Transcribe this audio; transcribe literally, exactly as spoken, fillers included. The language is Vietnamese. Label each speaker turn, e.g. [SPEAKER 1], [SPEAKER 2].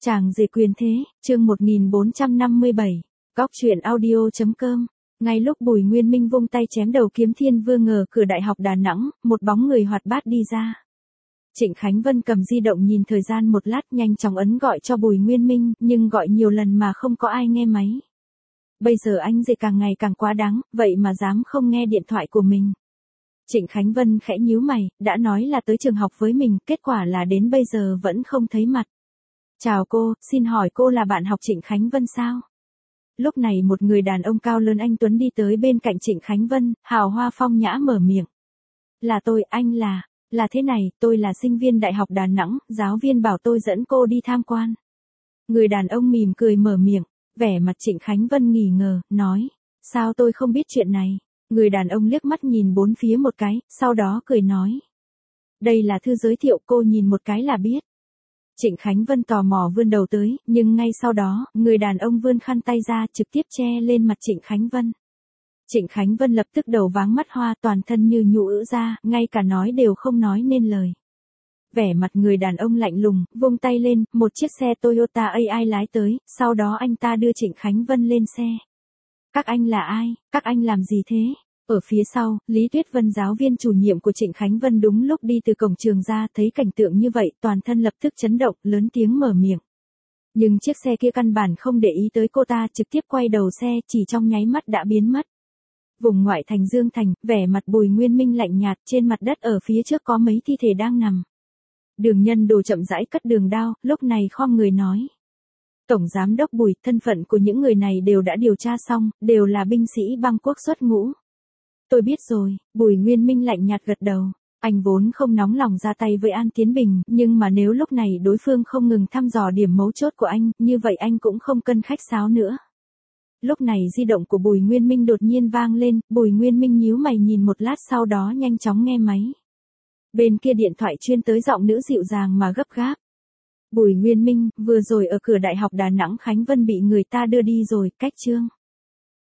[SPEAKER 1] Chàng rể quyền thế, chương một nghìn bốn trăm năm mươi bảy, góc truyện audio.com. Ngay lúc Bùi Nguyên Minh vung tay chém đầu Kiếm Thiên Vương ở cửa Đại học Đà Nẵng, một bóng người hoạt bát đi ra. Trịnh Khánh Vân cầm di động nhìn thời gian một lát, nhanh chóng ấn gọi cho Bùi Nguyên Minh, nhưng gọi nhiều lần mà không có ai nghe máy. Bây giờ anh rể càng ngày càng quá đáng, vậy mà dám không nghe điện thoại của mình. Trịnh Khánh Vân khẽ nhíu mày, đã nói là tới trường học với mình, kết quả là đến bây giờ vẫn không thấy mặt. Chào cô, xin hỏi cô là bạn học Trịnh Khánh Vân sao? Lúc này một người đàn ông cao lớn anh tuấn đi tới bên cạnh Trịnh Khánh Vân, hào hoa phong nhã mở miệng. Là tôi, anh là, là thế này, tôi là sinh viên Đại học Đà Nẵng, giáo viên bảo tôi dẫn cô đi tham quan. Người đàn ông mỉm cười mở miệng, vẻ mặt Trịnh Khánh Vân nghi ngờ, nói, sao tôi không biết chuyện này? Người đàn ông liếc mắt nhìn bốn phía một cái, sau đó cười nói. Đây là thư giới thiệu, cô nhìn một cái là biết. Trịnh Khánh Vân tò mò vươn đầu tới, nhưng ngay sau đó, người đàn ông vươn khăn tay ra trực tiếp che lên mặt Trịnh Khánh Vân. Trịnh Khánh Vân lập tức đầu váng mắt hoa, toàn thân như nhũ ữ ra, ngay cả nói đều không nói nên lời. Vẻ mặt người đàn ông lạnh lùng, vung tay lên, một chiếc xe Toyota a i lái tới, sau đó anh ta đưa Trịnh Khánh Vân lên xe. Các anh là ai, các anh làm gì thế? Ở phía sau, Lý Tuyết Vân giáo viên chủ nhiệm của Trịnh Khánh Vân đúng lúc đi từ cổng trường ra, thấy cảnh tượng như vậy, toàn thân lập tức chấn động, lớn tiếng mở miệng. Nhưng chiếc xe kia căn bản không để ý tới cô ta, trực tiếp quay đầu xe, chỉ trong nháy mắt đã biến mất. Vùng ngoại thành Dương Thành, vẻ mặt Bùi Nguyên Minh lạnh nhạt, trên mặt đất ở phía trước có mấy thi thể đang nằm. Đường Nhân Đồ chậm rãi cất đường đao, lúc này khom người nói. Tổng giám đốc Bùi, thân phận của những người này đều đã điều tra xong, đều là binh sĩ băng quốc xuất ngũ. Tôi biết rồi, Bùi Nguyên Minh lạnh nhạt gật đầu. Anh vốn không nóng lòng ra tay với An Tiến Bình, nhưng mà nếu lúc này đối phương không ngừng thăm dò điểm mấu chốt của anh, như vậy anh cũng không cân khách sáo nữa. Lúc này di động của Bùi Nguyên Minh đột nhiên vang lên, Bùi Nguyên Minh nhíu mày nhìn một lát sau đó nhanh chóng nghe máy. Bên kia điện thoại chuyên tới giọng nữ dịu dàng mà gấp gáp. Bùi Nguyên Minh, vừa rồi ở cửa Đại học Đà Nẵng Khánh Vân bị người ta đưa đi rồi, cách chương.